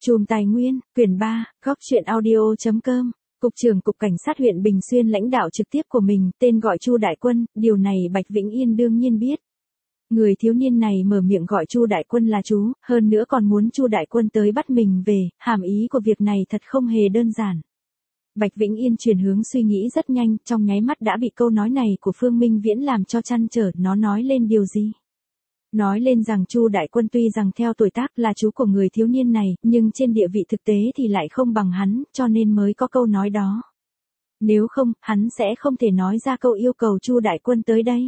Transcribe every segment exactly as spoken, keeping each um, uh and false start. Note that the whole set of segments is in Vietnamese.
Chùm Tài nguyên, quyển ba, góc truyện audio chấm com. Cục trưởng Cục Cảnh sát huyện Bình Xuyên lãnh đạo trực tiếp của mình, tên gọi Chu Đại Quân, điều này Bạch Vĩnh Yên đương nhiên biết. Người thiếu niên này mở miệng gọi Chu Đại Quân là chú, hơn nữa còn muốn Chu Đại Quân tới bắt mình về, hàm ý của việc này thật không hề đơn giản. Bạch Vĩnh Yên chuyển hướng suy nghĩ rất nhanh, trong nháy mắt đã bị câu nói này của Phương Minh Viễn làm cho trăn trở, nó nói lên điều gì? Nói lên rằng Chu Đại Quân tuy rằng theo tuổi tác là chú của người thiếu niên này, nhưng trên địa vị thực tế thì lại không bằng hắn, cho nên mới có câu nói đó. Nếu không, hắn sẽ không thể nói ra câu yêu cầu Chu Đại Quân tới đây.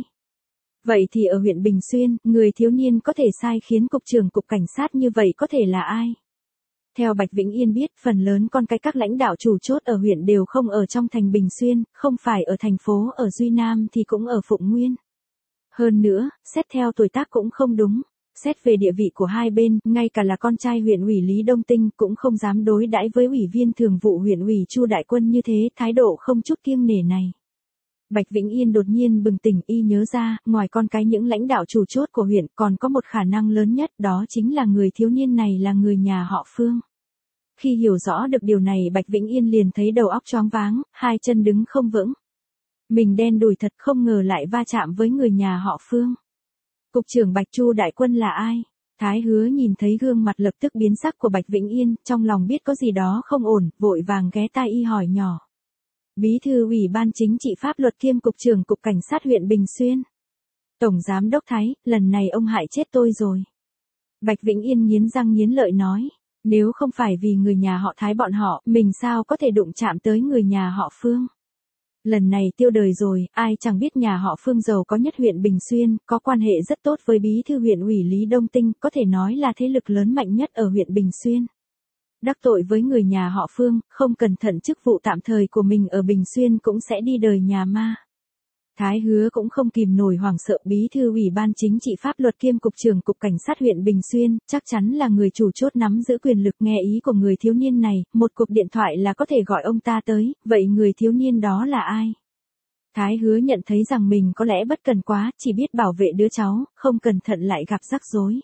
Vậy thì ở huyện Bình Xuyên, người thiếu niên có thể sai khiến cục trưởng cục cảnh sát như vậy có thể là ai? Theo Bạch Vĩnh Yên biết, phần lớn con cái các lãnh đạo chủ chốt ở huyện đều không ở trong thành Bình Xuyên, không phải ở thành phố ở Duy Nam thì cũng ở Phụng Nguyên. Hơn nữa, xét theo tuổi tác cũng không đúng, xét về địa vị của hai bên, ngay cả là con trai huyện ủy Lý Đông Tinh cũng không dám đối đãi với ủy viên thường vụ huyện ủy Chu Đại Quân như thế, thái độ không chút kiêng nể này. Bạch Vĩnh Yên đột nhiên bừng tỉnh, y nhớ ra, ngoài con cái những lãnh đạo chủ chốt của huyện còn có một khả năng lớn nhất, đó chính là người thiếu niên này là người nhà họ Phương. Khi hiểu rõ được điều này, Bạch Vĩnh Yên liền thấy đầu óc choáng váng, hai chân đứng không vững. Mình đen đủi thật, không ngờ lại va chạm với người nhà họ Phương. Cục trưởng Bạch Chu Đại Quân là ai? Thái Hứa nhìn thấy gương mặt lập tức biến sắc của Bạch Vĩnh Yên, trong lòng biết có gì đó không ổn, vội vàng ghé tai y hỏi nhỏ. Bí thư ủy ban chính trị pháp luật kiêm cục trưởng Cục Cảnh sát huyện Bình Xuyên. Tổng giám đốc Thái, lần này ông hại chết tôi rồi. Bạch Vĩnh Yên nghiến răng nghiến lợi nói, nếu không phải vì người nhà họ Thái bọn họ, mình sao có thể đụng chạm tới người nhà họ Phương. Lần này tiêu đời rồi, ai chẳng biết nhà họ Phương giàu có nhất huyện Bình Xuyên, có quan hệ rất tốt với bí thư huyện ủy Lý Đông Tinh, có thể nói là thế lực lớn mạnh nhất ở huyện Bình Xuyên. Đắc tội với người nhà họ Phương, không cẩn thận chức vụ tạm thời của mình ở Bình Xuyên cũng sẽ đi đời nhà ma. Thái Hứa cũng không kìm nổi hoảng sợ, bí thư ủy ban chính trị pháp luật kiêm cục trưởng Cục Cảnh sát huyện Bình Xuyên, chắc chắn là người chủ chốt nắm giữ quyền lực, nghe ý của người thiếu niên này, một cuộc điện thoại là có thể gọi ông ta tới, vậy người thiếu niên đó là ai? Thái Hứa nhận thấy rằng mình có lẽ bất cần quá, chỉ biết bảo vệ đứa cháu, không cẩn thận lại gặp rắc rối.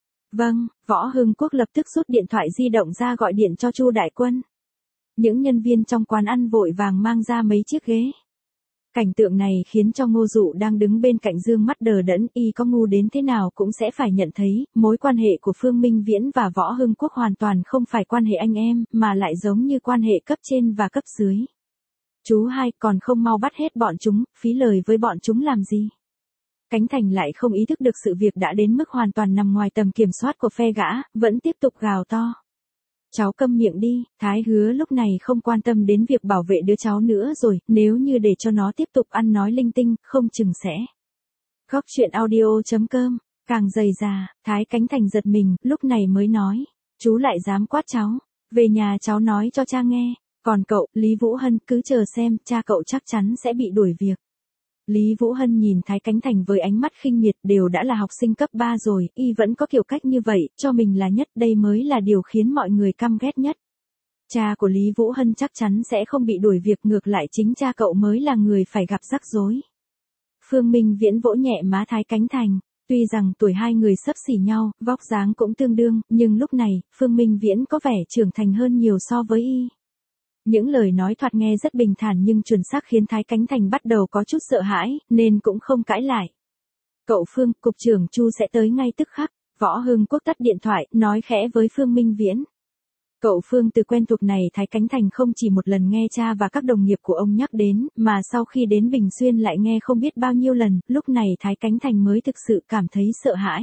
Vâng, Võ Hưng Quốc lập tức rút điện thoại di động ra gọi điện cho Chu Đại Quân. Những nhân viên trong quán ăn vội vàng mang ra mấy chiếc ghế. Cảnh tượng này khiến cho Ngô Dụ đang đứng bên cạnh dương mắt đờ đẫn, y có ngu đến thế nào cũng sẽ phải nhận thấy, mối quan hệ của Phương Minh Viễn và Võ Hưng Quốc hoàn toàn không phải quan hệ anh em, mà lại giống như quan hệ cấp trên và cấp dưới. Chú hai, còn không mau bắt hết bọn chúng, phí lời với bọn chúng làm gì? Cánh Thành lại không ý thức được sự việc đã đến mức hoàn toàn nằm ngoài tầm kiểm soát của phe gã, vẫn tiếp tục gào to. Cháu câm miệng đi, Thái Hứa lúc này không quan tâm đến việc bảo vệ đứa cháu nữa rồi, nếu như để cho nó tiếp tục ăn nói linh tinh, không chừng sẽ. Góc truyện audio chấm com, càng dày già, Thái Cánh Thành giật mình, lúc này mới nói, chú lại dám quát cháu, về nhà cháu nói cho cha nghe, còn cậu, Lý Vũ Hân, cứ chờ xem, cha cậu chắc chắn sẽ bị đuổi việc. Lý Vũ Hân nhìn Thái Cánh Thành với ánh mắt khinh miệt, đều đã là học sinh cấp ba rồi, y vẫn có kiểu cách như vậy, cho mình là nhất, đây mới là điều khiến mọi người căm ghét nhất. Cha của Lý Vũ Hân chắc chắn sẽ không bị đuổi việc, ngược lại chính cha cậu mới là người phải gặp rắc rối. Phương Minh Viễn vỗ nhẹ má Thái Cánh Thành, tuy rằng tuổi hai người xấp xỉ nhau, vóc dáng cũng tương đương, nhưng lúc này, Phương Minh Viễn có vẻ trưởng thành hơn nhiều so với y. Những lời nói thoạt nghe rất bình thản nhưng chuẩn xác khiến Thái Cánh Thành bắt đầu có chút sợ hãi, nên cũng không cãi lại. Cậu Phương, cục trưởng Chu sẽ tới ngay tức khắc. Võ Hưng Quốc tắt điện thoại, nói khẽ với Phương Minh Viễn. Cậu Phương, từ quen thuộc này Thái Cánh Thành không chỉ một lần nghe cha và các đồng nghiệp của ông nhắc đến, mà sau khi đến Bình Xuyên lại nghe không biết bao nhiêu lần, lúc này Thái Cánh Thành mới thực sự cảm thấy sợ hãi.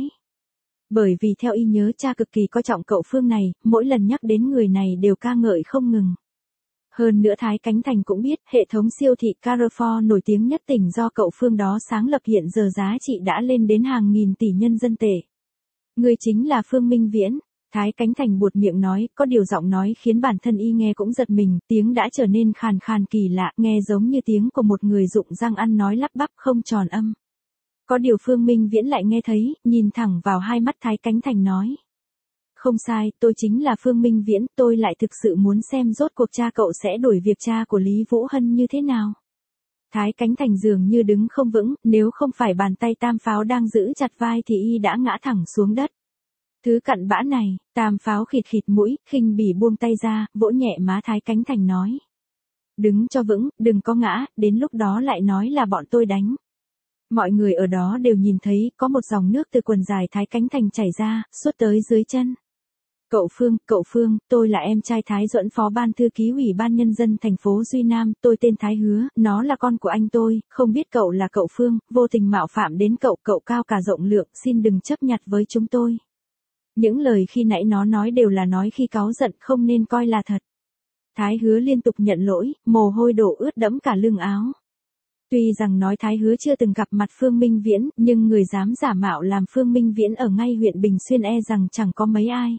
Bởi vì theo y nhớ cha cực kỳ coi trọng cậu Phương này, mỗi lần nhắc đến người này đều ca ngợi không ngừng. Hơn nữa Thái Cánh Thành cũng biết, hệ thống siêu thị Carrefour nổi tiếng nhất tỉnh do cậu Phương đó sáng lập hiện giờ giá trị đã lên đến hàng nghìn tỷ nhân dân tệ. Người chính là Phương Minh Viễn. Thái Cánh Thành buột miệng nói, có điều giọng nói khiến bản thân y nghe cũng giật mình, tiếng đã trở nên khàn khàn kỳ lạ, nghe giống như tiếng của một người rụng răng ăn nói lắp bắp không tròn âm. Có điều Phương Minh Viễn lại nghe thấy, nhìn thẳng vào hai mắt Thái Cánh Thành nói. Không sai, tôi chính là Phương Minh Viễn, tôi lại thực sự muốn xem rốt cuộc cha cậu sẽ đuổi việc cha của Lý Vũ Hân như thế nào. Thái Cánh Thành dường như đứng không vững, nếu không phải bàn tay tam pháo đang giữ chặt vai thì y đã ngã thẳng xuống đất. Thứ cặn bã này, Tam Pháo khịt khịt mũi, khinh bỉ buông tay ra, vỗ nhẹ má Thái Cánh Thành nói. Đứng cho vững, đừng có ngã, đến lúc đó lại nói là bọn tôi đánh. Mọi người ở đó đều nhìn thấy, có một dòng nước từ quần dài Thái Cánh Thành chảy ra, suốt tới dưới chân. Cậu Phương, cậu Phương, tôi là em trai Thái Duẫn, phó ban thư ký Ủy ban Nhân dân thành phố Duy Nam, tôi tên Thái Hứa, nó là con của anh tôi, không biết cậu là cậu Phương, vô tình mạo phạm đến cậu, cậu cao cả rộng lượng, xin đừng chấp nhặt với chúng tôi. Những lời khi nãy nó nói đều là nói khi cáu giận, không nên coi là thật. Thái Hứa liên tục nhận lỗi, mồ hôi đổ ướt đẫm cả lưng áo. Tuy rằng nói Thái Hứa chưa từng gặp mặt Phương Minh Viễn, nhưng người dám giả mạo làm Phương Minh Viễn ở ngay huyện Bình Xuyên e rằng chẳng có mấy ai.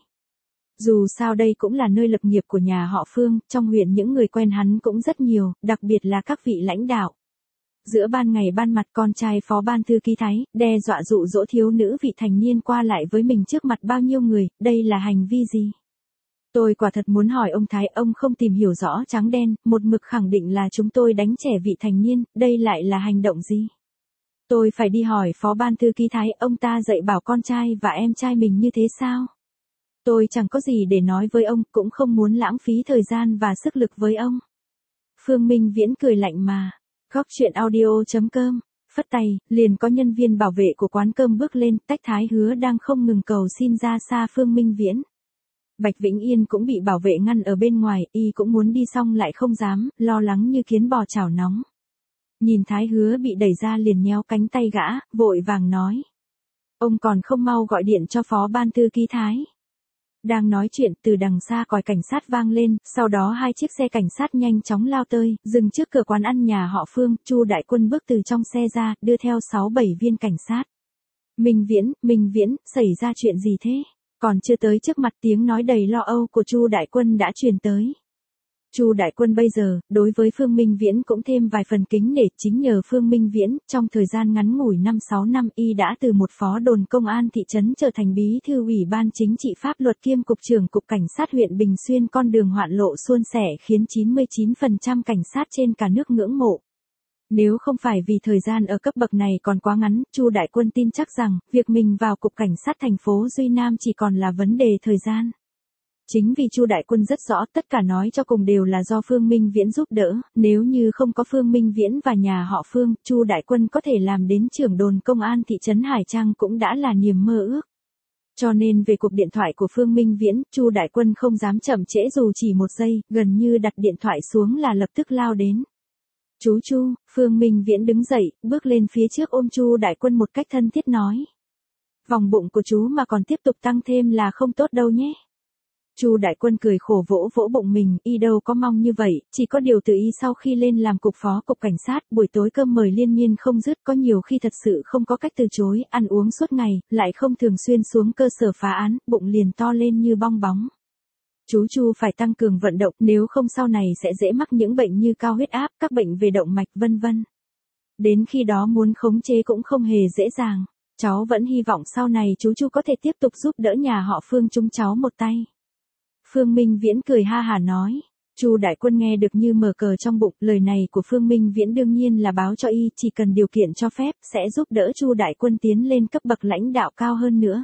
Dù sao đây cũng là nơi lập nghiệp của nhà họ Phương, trong huyện những người quen hắn cũng rất nhiều, đặc biệt là các vị lãnh đạo. Giữa ban ngày ban mặt con trai phó ban thư ký Thái, đe dọa dụ dỗ thiếu nữ vị thành niên qua lại với mình trước mặt bao nhiêu người, đây là hành vi gì? Tôi quả thật muốn hỏi ông Thái, ông không tìm hiểu rõ trắng đen, một mực khẳng định là chúng tôi đánh trẻ vị thành niên, đây lại là hành động gì? Tôi phải đi hỏi phó ban thư ký Thái, ông ta dạy bảo con trai và em trai mình như thế sao? Tôi chẳng có gì để nói với ông, cũng không muốn lãng phí thời gian và sức lực với ông. Phương Minh Viễn cười lạnh mà. Góc chuyện audio chấm com, phất tay, liền có nhân viên bảo vệ của quán cơm bước lên, tách Thái Hứa đang không ngừng cầu xin ra xa Phương Minh Viễn. Bạch Vĩnh Yên cũng bị bảo vệ ngăn ở bên ngoài, y cũng muốn đi xong lại không dám, lo lắng như kiến bò chảo nóng. Nhìn Thái Hứa bị đẩy ra liền nhéo cánh tay gã, vội vàng nói. Ông còn không mau gọi điện cho phó ban thư ký Thái. Đang nói chuyện, từ đằng xa còi cảnh sát vang lên, sau đó hai chiếc xe cảnh sát nhanh chóng lao tới, dừng trước cửa quán ăn nhà họ Phương, Chu Đại Quân bước từ trong xe ra, đưa theo sáu bảy viên cảnh sát. Minh Viễn, Minh Viễn, xảy ra chuyện gì thế? Còn chưa tới trước mặt tiếng nói đầy lo âu của Chu Đại Quân đã truyền tới. Chu Đại Quân bây giờ, đối với Phương Minh Viễn cũng thêm vài phần kính nể, chính nhờ Phương Minh Viễn, trong thời gian ngắn ngủi năm sáu năm y đã từ một phó đồn công an thị trấn trở thành bí thư ủy ban chính trị pháp luật kiêm cục trưởng cục cảnh sát huyện Bình Xuyên, con đường hoạn lộ suôn sẻ khiến chín mươi chín phần trăm cảnh sát trên cả nước ngưỡng mộ. Nếu không phải vì thời gian ở cấp bậc này còn quá ngắn, Chu Đại Quân tin chắc rằng, việc mình vào cục cảnh sát thành phố Duy Nam chỉ còn là vấn đề thời gian. Chính vì Chu Đại Quân rất rõ tất cả nói cho cùng đều là do Phương Minh Viễn giúp đỡ, nếu như không có Phương Minh Viễn và nhà họ Phương, Chu Đại Quân có thể làm đến trưởng đồn công an thị trấn Hải Trang cũng đã là niềm mơ ước. Cho nên về cuộc điện thoại của Phương Minh Viễn, Chu Đại Quân không dám chậm trễ dù chỉ một giây, gần như đặt điện thoại xuống là lập tức lao đến. Chú Chu, Phương Minh Viễn đứng dậy, bước lên phía trước ôm Chu Đại Quân một cách thân thiết nói. Vòng bụng của chú mà còn tiếp tục tăng thêm là không tốt đâu nhé. Chu Đại Quân cười khổ vỗ vỗ bụng mình, y đâu có mong như vậy, chỉ có điều từ y sau khi lên làm cục phó cục cảnh sát, buổi tối cơm mời liên miên không dứt, có nhiều khi thật sự không có cách từ chối, ăn uống suốt ngày, lại không thường xuyên xuống cơ sở phá án, bụng liền to lên như bong bóng. Chú Chu phải tăng cường vận động, nếu không sau này sẽ dễ mắc những bệnh như cao huyết áp, các bệnh về động mạch vân vân. Đến khi đó muốn khống chế cũng không hề dễ dàng. Cháu vẫn hy vọng sau này chú Chu có thể tiếp tục giúp đỡ nhà họ Phương chúng cháu một tay. Phương Minh Viễn cười ha hả nói. Chu Đại Quân nghe được như mở cờ trong bụng, lời này của Phương Minh Viễn đương nhiên là báo cho y, chỉ cần điều kiện cho phép, sẽ giúp đỡ Chu Đại Quân tiến lên cấp bậc lãnh đạo cao hơn nữa.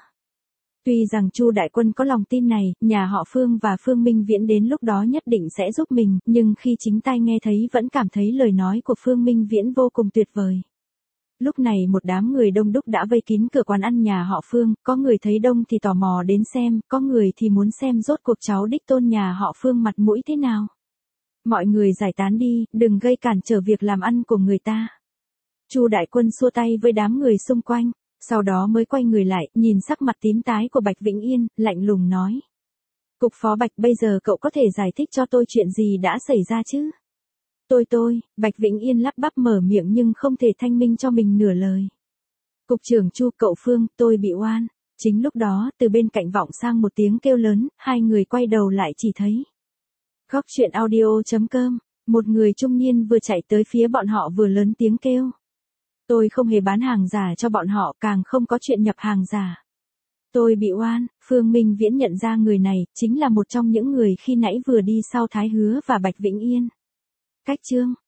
Tuy rằng Chu Đại Quân có lòng tin này, nhà họ Phương và Phương Minh Viễn đến lúc đó nhất định sẽ giúp mình, nhưng khi chính tai nghe thấy vẫn cảm thấy lời nói của Phương Minh Viễn vô cùng tuyệt vời. Lúc này một đám người đông đúc đã vây kín cửa quán ăn nhà họ Phương, có người thấy đông thì tò mò đến xem, có người thì muốn xem rốt cuộc cháu đích tôn nhà họ Phương mặt mũi thế nào. Mọi người giải tán đi, đừng gây cản trở việc làm ăn của người ta. Chu Đại Quân xua tay với đám người xung quanh, sau đó mới quay người lại, nhìn sắc mặt tím tái của Bạch Vĩnh Yên, lạnh lùng nói. Cục phó Bạch, bây giờ cậu có thể giải thích cho tôi chuyện gì đã xảy ra chứ? Tôi tôi, Bạch Vĩnh Yên lắp bắp mở miệng nhưng không thể thanh minh cho mình nửa lời. Cục trưởng Chu, cậu Phương, tôi bị oan. Chính lúc đó, từ bên cạnh vọng sang một tiếng kêu lớn, hai người quay đầu lại chỉ thấy. Góc chuyện audio chấm com, một người trung niên vừa chạy tới phía bọn họ vừa lớn tiếng kêu. Tôi không hề bán hàng giả cho bọn họ, càng không có chuyện nhập hàng giả. Tôi bị oan. Phương Minh Viễn nhận ra người này, chính là một trong những người khi nãy vừa đi sau Thái Hứa và Bạch Vĩnh Yên. Cách chương